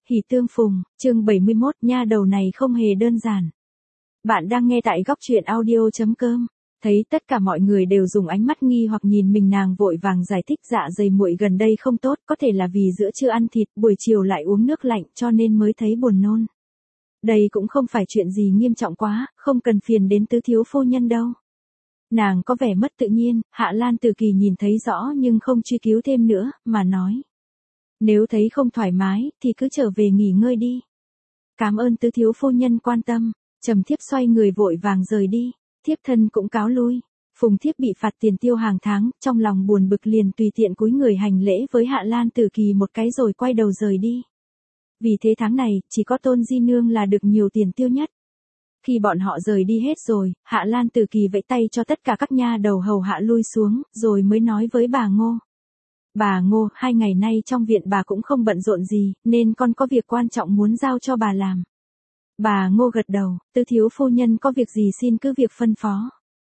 Hỉ tương phùng, chương 71, nha đầu này không hề đơn giản. Bạn đang nghe tại góc truyện audio.com. Thấy tất cả mọi người đều dùng ánh mắt nghi hoặc nhìn mình, nàng vội vàng giải thích dạ dày muội gần đây không tốt, có thể là vì giữa trưa ăn thịt, buổi chiều lại uống nước lạnh cho nên mới thấy buồn nôn. Đây cũng không phải chuyện gì nghiêm trọng quá, không cần phiền đến tứ thiếu phu nhân đâu. Nàng có vẻ mất tự nhiên, Hạ Lan Từ Kỳ nhìn thấy rõ nhưng không truy cứu thêm nữa, mà nói. Nếu thấy không thoải mái, thì cứ trở về nghỉ ngơi đi. Cảm ơn tứ thiếu phu nhân quan tâm. Trầm thiếp xoay người vội vàng rời đi. Thiếp thân cũng cáo lui. Phùng thiếp bị phạt tiền tiêu hàng tháng, trong lòng buồn bực liền tùy tiện cúi người hành lễ với Hạ Lan Từ Kỳ một cái rồi quay đầu rời đi. Vì thế tháng này, chỉ có Tôn Di Nương là được nhiều tiền tiêu nhất. Khi bọn họ rời đi hết rồi, Hạ Lan Từ Kỳ vẫy tay cho tất cả các nha đầu hầu hạ lui xuống, rồi mới nói với bà Ngô. Bà Ngô, 2 ngày nay trong viện bà cũng không bận rộn gì, nên con có việc quan trọng muốn giao cho bà làm. Bà Ngô gật đầu, tứ thiếu phu nhân có việc gì xin cứ việc phân phó.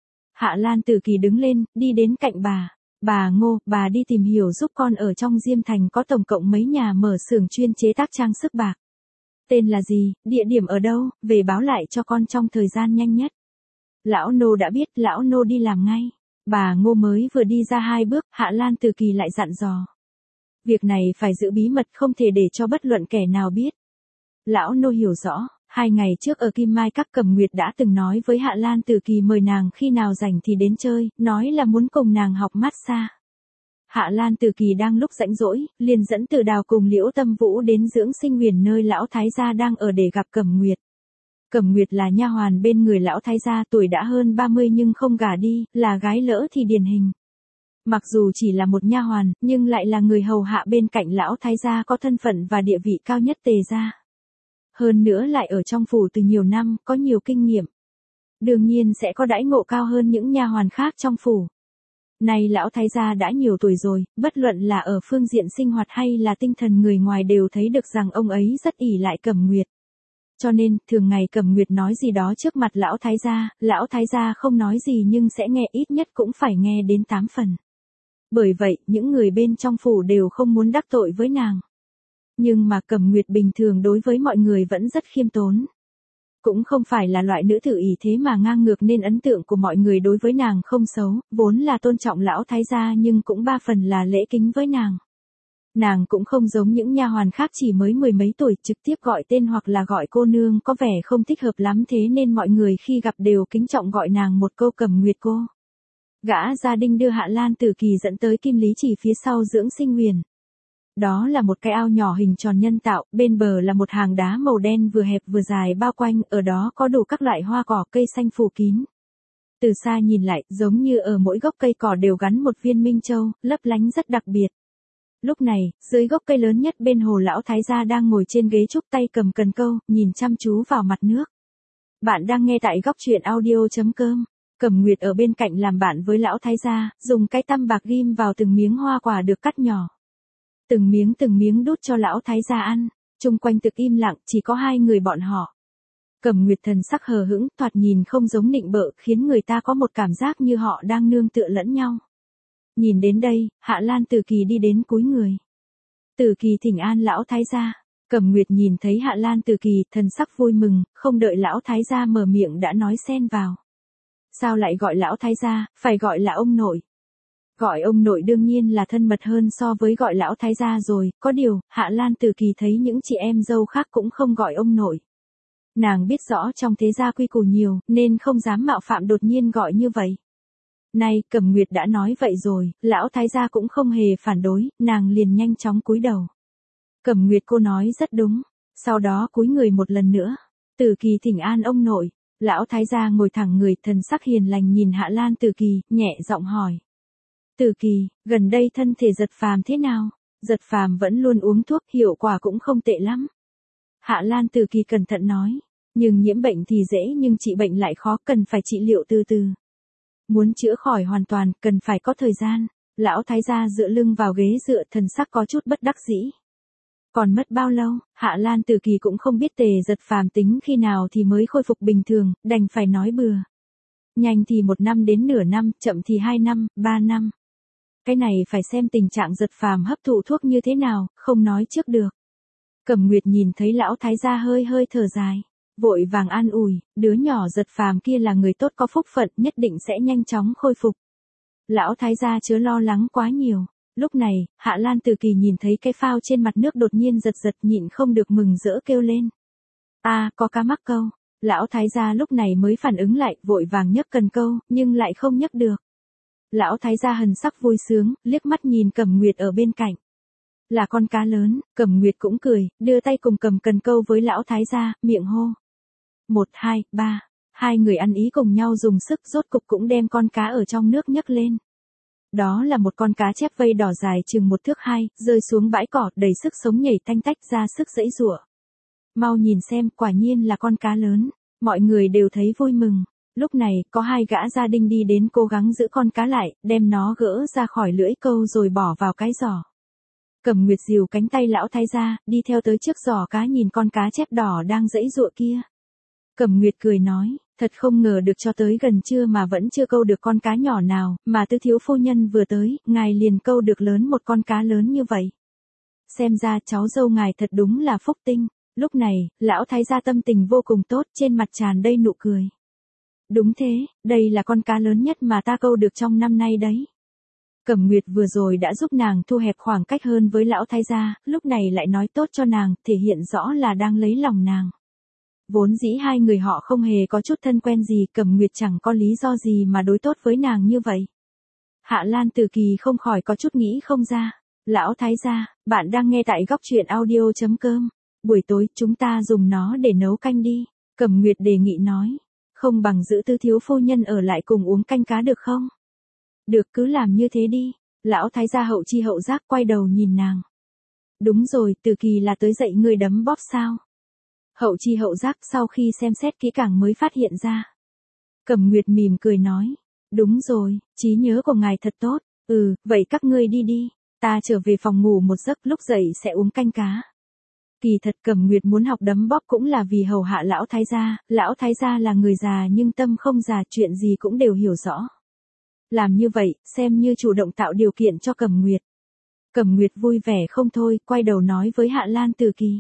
Hạ Lan Từ Kỳ đứng lên, đi đến cạnh bà. Bà Ngô, bà đi tìm hiểu giúp con ở trong Diêm Thành có tổng cộng mấy nhà mở xưởng chuyên chế tác trang sức bạc. Tên là gì, địa điểm ở đâu, về báo lại cho con trong thời gian nhanh nhất. Lão nô đã biết, lão nô đi làm ngay. Bà Ngô mới vừa đi ra 2 bước, Hạ Lan Từ Kỳ lại dặn dò. Việc này phải giữ bí mật, không thể để cho bất luận kẻ nào biết. Lão nô hiểu rõ, 2 ngày trước ở Kim Mai Các Cẩm Nguyệt đã từng nói với Hạ Lan Từ Kỳ mời nàng khi nào rảnh thì đến chơi, nói là muốn cùng nàng học massage. Hạ Lan Từ Kỳ đang lúc rảnh rỗi, liền dẫn Từ Đào cùng Liễu Tâm Vũ đến dưỡng sinh huyền nơi lão thái gia đang ở để gặp Cẩm Nguyệt. Cẩm Nguyệt là nha hoàn bên người lão thái gia, tuổi đã hơn 30 nhưng không gả đi, là gái lỡ thì điển hình. Mặc dù chỉ là một nha hoàn, nhưng lại là người hầu hạ bên cạnh lão thái gia, có thân phận và địa vị cao nhất Tề gia. Hơn nữa lại ở trong phủ từ nhiều năm, có nhiều kinh nghiệm. Đương nhiên sẽ có đãi ngộ cao hơn những nha hoàn khác trong phủ. Nay lão thái gia đã nhiều tuổi rồi, bất luận là ở phương diện sinh hoạt hay là tinh thần, người ngoài đều thấy được rằng ông ấy rất ỷ lại Cẩm Nguyệt. Cho nên, thường ngày Cẩm Nguyệt nói gì đó trước mặt lão thái gia không nói gì nhưng sẽ nghe, ít nhất cũng phải nghe đến 8 phần. Bởi vậy, những người bên trong phủ đều không muốn đắc tội với nàng. Nhưng mà Cẩm Nguyệt bình thường đối với mọi người vẫn rất khiêm tốn. Cũng không phải là loại nữ tử ỷ thế mà ngang ngược, nên ấn tượng của mọi người đối với nàng không xấu, vốn là tôn trọng lão thái gia nhưng cũng 3 phần là lễ kính với nàng. Nàng cũng không giống những nha hoàn khác chỉ mới 10 mấy tuổi trực tiếp gọi tên hoặc là gọi cô nương, có vẻ không thích hợp lắm, thế nên mọi người khi gặp đều kính trọng gọi nàng một câu Cẩm Nguyệt cô. Gã gia đình đưa Hạ Lan Từ Kỳ dẫn tới Kim Lý Chỉ phía sau dưỡng sinh huyền. Đó là một cái ao nhỏ hình tròn nhân tạo, bên bờ là một hàng đá màu đen vừa hẹp vừa dài bao quanh, ở đó có đủ các loại hoa cỏ cây xanh phủ kín. Từ xa nhìn lại, giống như ở mỗi gốc cây cỏ đều gắn một viên minh châu, lấp lánh rất đặc biệt. Lúc này, dưới gốc cây lớn nhất bên hồ, lão thái gia đang ngồi trên ghế trúc, tay cầm cần câu, nhìn chăm chú vào mặt nước. Bạn đang nghe tại góc truyện audio.com. Cẩm Nguyệt ở bên cạnh làm bạn với lão thái gia, dùng cái tăm bạc ghim vào từng miếng hoa quả được cắt nhỏ. Từng miếng đút cho lão thái gia ăn, chung quanh thực im lặng, chỉ có 2 người bọn họ. Cẩm Nguyệt thần sắc hờ hững, thoạt nhìn không giống nịnh bợ, khiến người ta có một cảm giác như họ đang nương tựa lẫn nhau. Nhìn đến đây, Hạ Lan Từ Kỳ đi đến cúi người. Từ Kỳ thỉnh an lão thái gia. Cẩm Nguyệt nhìn thấy Hạ Lan Từ Kỳ, thần sắc vui mừng, không đợi lão thái gia mở miệng đã nói xen vào. Sao lại gọi lão thái gia, phải gọi là ông nội. Gọi ông nội đương nhiên là thân mật hơn so với gọi lão thái gia rồi, có điều, Hạ Lan Từ Kỳ thấy những chị em dâu khác cũng không gọi ông nội. Nàng biết rõ trong thế gia quy củ nhiều, nên không dám mạo phạm đột nhiên gọi như vậy. Nay, Cẩm Nguyệt đã nói vậy rồi, lão thái gia cũng không hề phản đối, nàng liền nhanh chóng cúi đầu. Cẩm Nguyệt cô nói rất đúng, sau đó cúi người một lần nữa. Từ Kỳ thỉnh an ông nội. Lão thái gia ngồi thẳng người, thần sắc hiền lành nhìn Hạ Lan Từ Kỳ, nhẹ giọng hỏi. Từ Kỳ, gần đây thân thể Giật Phàm thế nào? Giật Phàm vẫn luôn uống thuốc, hiệu quả cũng không tệ lắm. Hạ Lan Từ Kỳ cẩn thận nói, nhưng nhiễm bệnh thì dễ nhưng trị bệnh lại khó, cần phải trị liệu từ từ. Muốn chữa khỏi hoàn toàn, cần phải có thời gian. Lão thái gia dựa lưng vào ghế dựa, thần sắc có chút bất đắc dĩ. Còn mất bao lâu, Hạ Lan Từ Kỳ cũng không biết Tề Giật Phàm tính khi nào thì mới khôi phục bình thường, đành phải nói bừa. Nhanh thì 1 năm đến nửa năm, chậm thì 2 năm, 3 năm. Cái này phải xem tình trạng Giật Phàm hấp thụ thuốc như thế nào, không nói trước được. Cẩm Nguyệt nhìn thấy lão thái gia hơi hơi thở dài, vội vàng an ủi, đứa nhỏ Giật Phàm kia là người tốt có phúc phận, nhất định sẽ nhanh chóng khôi phục. Lão thái gia chớ lo lắng quá nhiều. Lúc này, Hạ Lan Từ Kỳ nhìn thấy cái phao trên mặt nước đột nhiên giật giật, nhịn không được mừng rỡ kêu lên. Có cá mắc câu. Lão thái gia lúc này mới phản ứng lại, vội vàng nhấc cần câu, nhưng lại không nhấc được. Lão thái gia hần sắc vui sướng, liếc mắt nhìn Cẩm Nguyệt ở bên cạnh. Là con cá lớn. Cẩm Nguyệt cũng cười, đưa tay cùng cầm cần câu với lão thái gia, miệng hô. 1, 2, 3. Hai người ăn ý cùng nhau dùng sức, rốt cục cũng đem con cá ở trong nước nhấc lên. Đó là một con cá chép vây đỏ dài chừng 1 thước 2, rơi xuống bãi cỏ, đầy sức sống nhảy tanh tách ra sức giãy giụa. Mau nhìn xem, quả nhiên là con cá lớn. Mọi người đều thấy vui mừng. Lúc này, có 2 gã gia đình đi đến cố gắng giữ con cá lại, đem nó gỡ ra khỏi lưỡi câu rồi bỏ vào cái giỏ. Cẩm Nguyệt dìu cánh tay lão thái gia, đi theo tới trước giỏ cá nhìn con cá chép đỏ đang giãy giụa kia. Cẩm Nguyệt cười nói, thật không ngờ được cho tới gần trưa mà vẫn chưa câu được con cá nhỏ nào, mà Tư thiếu phu nhân vừa tới, ngài liền câu được lớn một con cá lớn như vậy. Xem ra cháu dâu ngài thật đúng là phúc tinh. Lúc này, lão thái gia tâm tình vô cùng tốt, trên mặt tràn đầy nụ cười. Đúng thế, đây là con cá lớn nhất mà ta câu được trong năm nay đấy. Cẩm Nguyệt vừa rồi đã giúp nàng thu hẹp khoảng cách hơn với lão thái gia, lúc này lại nói tốt cho nàng, thể hiện rõ là đang lấy lòng nàng. Vốn dĩ hai người họ không hề có chút thân quen gì, Cẩm Nguyệt chẳng có lý do gì mà đối tốt với nàng như vậy. Hạ Lan Từ Kỳ không khỏi có chút nghĩ không ra. Lão thái gia, bạn đang nghe tại góc truyện audio.com. Buổi tối chúng ta dùng nó để nấu canh đi. Cẩm Nguyệt đề nghị nói. Không bằng giữ Tư thiếu phu nhân ở lại cùng uống canh cá được không? Được, cứ làm như thế đi. Lão thái gia hậu chi hậu giác quay đầu nhìn nàng. Đúng rồi, Từ Kỳ là tới dạy ngươi đấm bóp sao? Hậu chi hậu giác sau khi xem xét kỹ càng mới phát hiện ra. Cẩm Nguyệt mỉm cười nói. Đúng rồi, trí nhớ của ngài thật tốt. Vậy các ngươi đi đi. Ta trở về phòng ngủ một giấc, lúc dậy sẽ uống canh cá. Kỳ thật Cẩm Nguyệt muốn học đấm bóp cũng là vì hầu hạ lão thái gia là người già nhưng tâm không già, chuyện gì cũng đều hiểu rõ. Làm như vậy, xem như chủ động tạo điều kiện cho Cẩm Nguyệt. Cẩm Nguyệt vui vẻ không thôi, quay đầu nói với Hạ Lan Từ Kỳ.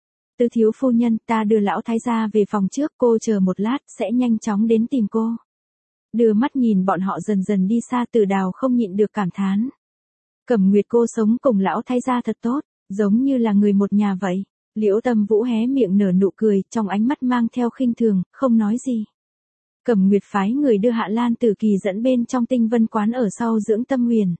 Tư thiếu phu nhân, ta đưa lão thái gia về phòng trước, cô chờ một lát, sẽ nhanh chóng đến tìm cô. Đưa mắt nhìn bọn họ dần dần đi xa, Từ Đào không nhịn được cảm thán. Cẩm Nguyệt cô sống cùng lão thái gia thật tốt, giống như là người một nhà vậy. Liễu Tâm Vũ hé miệng nở nụ cười, trong ánh mắt mang theo khinh thường, không nói gì. Cẩm Nguyệt phái người đưa Hạ Lan Tử Kỳ dẫn bên trong Tinh Vân quán ở sau Dưỡng Tâm Huyền.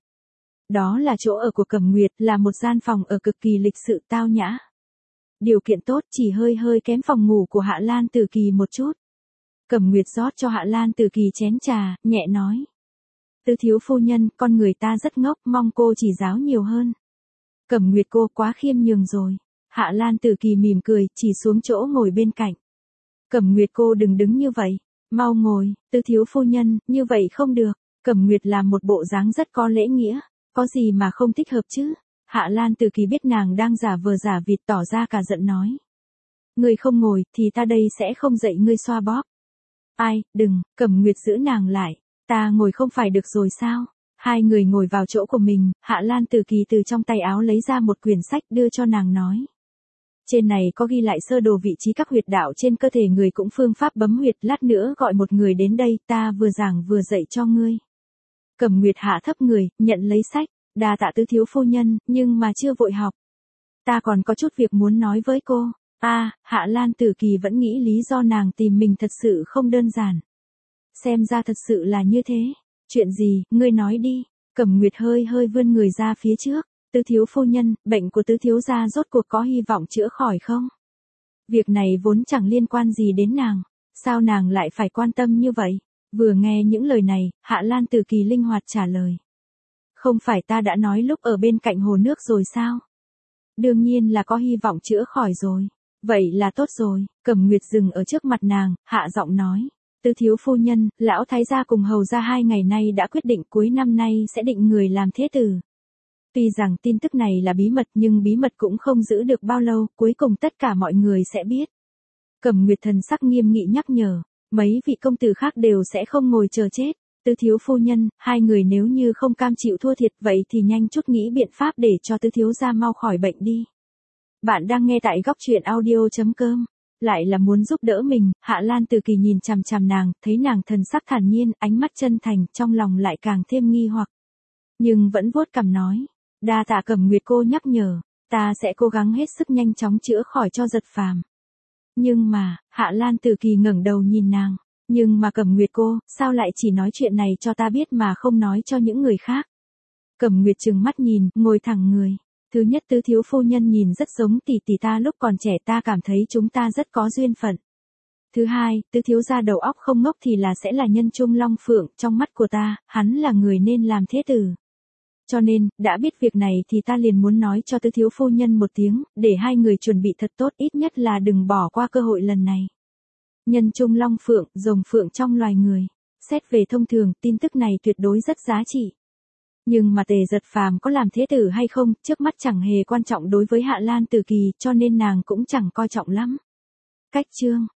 Đó là chỗ ở của Cẩm Nguyệt, là một gian phòng ở cực kỳ lịch sự tao nhã. Điều kiện tốt, chỉ hơi hơi kém phòng ngủ của Hạ Lan Tử Kỳ một chút. Cẩm Nguyệt rót cho Hạ Lan Tử Kỳ chén trà, nhẹ nói. Tư thiếu phu nhân, con người ta rất ngốc, mong cô chỉ giáo nhiều hơn. Cẩm Nguyệt cô quá khiêm nhường rồi. Hạ Lan Tử Kỳ mỉm cười, chỉ xuống chỗ ngồi bên cạnh. Cẩm Nguyệt cô đừng đứng như vậy. Mau ngồi, Tư thiếu phu nhân, như vậy không được. Cẩm Nguyệt làm một bộ dáng rất có lễ nghĩa. Có gì mà không thích hợp chứ? Hạ Lan Tử Kỳ biết nàng đang giả vờ giả vịt, tỏ ra cả giận nói. Ngươi không ngồi, thì ta đây sẽ không dạy ngươi xoa bóp. Ai, đừng, Cẩm Nguyệt giữ nàng lại. Ta ngồi không phải được rồi sao? Hai người ngồi vào chỗ của mình, Hạ Lan Tử Kỳ từ trong tay áo lấy ra một quyển sách đưa cho nàng nói. Trên này có ghi lại sơ đồ vị trí các huyệt đạo trên cơ thể người cũng phương pháp bấm huyệt, lát nữa gọi một người đến đây, ta vừa giảng vừa dạy cho ngươi. Cẩm Nguyệt hạ thấp người, nhận lấy sách, đa tạ Tư thiếu phu nhân, nhưng mà chưa vội học. Ta còn có chút việc muốn nói với cô. Hạ Lan Tử Kỳ vẫn nghĩ lý do nàng tìm mình thật sự không đơn giản. Xem ra thật sự là như thế. Chuyện gì, ngươi nói đi. Cẩm Nguyệt hơi hơi vươn người ra phía trước. Tư thiếu phu nhân, bệnh của Tư thiếu gia rốt cuộc có hy vọng chữa khỏi không? Việc này vốn chẳng liên quan gì đến nàng. Sao nàng lại phải quan tâm như vậy? Vừa nghe những lời này, Hạ Lan Tử Kỳ linh hoạt trả lời. Không phải ta đã nói lúc ở bên cạnh hồ nước rồi sao? Đương nhiên là có hy vọng chữa khỏi rồi. Vậy là tốt rồi. Cẩm Nguyệt dừng ở trước mặt nàng, hạ giọng nói. Tư thiếu phu nhân, lão thái gia cùng hầu gia 2 ngày nay đã quyết định cuối năm nay sẽ định người làm thế tử. Tuy rằng tin tức này là bí mật nhưng bí mật cũng không giữ được bao lâu, cuối cùng tất cả mọi người sẽ biết. Cẩm Nguyệt thần sắc nghiêm nghị nhắc nhở, mấy vị công tử khác đều sẽ không ngồi chờ chết. Tư thiếu phu nhân, 2 người nếu như không cam chịu thua thiệt vậy thì nhanh chút nghĩ biện pháp để cho Tư thiếu gia mau khỏi bệnh đi. Bạn đang nghe tại góc chuyện audio.com. Lại là muốn giúp đỡ mình, Hạ Lan Từ Kỳ nhìn chằm chằm nàng, thấy nàng thần sắc thản nhiên, ánh mắt chân thành, trong lòng lại càng thêm nghi hoặc. Nhưng vẫn vuốt cằm nói, đa tạ Cẩm Nguyệt cô nhắc nhở, ta sẽ cố gắng hết sức nhanh chóng chữa khỏi cho Giật Phàm. Nhưng mà, Hạ Lan Từ Kỳ ngẩng đầu nhìn nàng, nhưng mà Cẩm Nguyệt cô, sao lại chỉ nói chuyện này cho ta biết mà không nói cho những người khác? Cẩm Nguyệt trừng mắt nhìn, ngồi thẳng người. Thứ nhất, Tứ thiếu phu nhân nhìn rất giống tỷ tỷ ta lúc còn trẻ, ta cảm thấy chúng ta rất có duyên phận. Thứ hai, Tứ thiếu gia đầu óc không ngốc thì là sẽ là nhân trung long phượng, trong mắt của ta, hắn là người nên làm thế tử. Cho nên, đã biết việc này thì ta liền muốn nói cho Tứ thiếu phu nhân một tiếng, để hai người chuẩn bị thật tốt, ít nhất là đừng bỏ qua cơ hội lần này. Nhân trung long phượng, rồng phượng trong loài người. Xét về thông thường, tin tức này tuyệt đối rất giá trị. Nhưng mà Tề Giật Phàm có làm thế tử hay không, trước mắt chẳng hề quan trọng đối với Hạ Lan Từ Kỳ, cho nên nàng cũng chẳng coi trọng lắm. Cách chương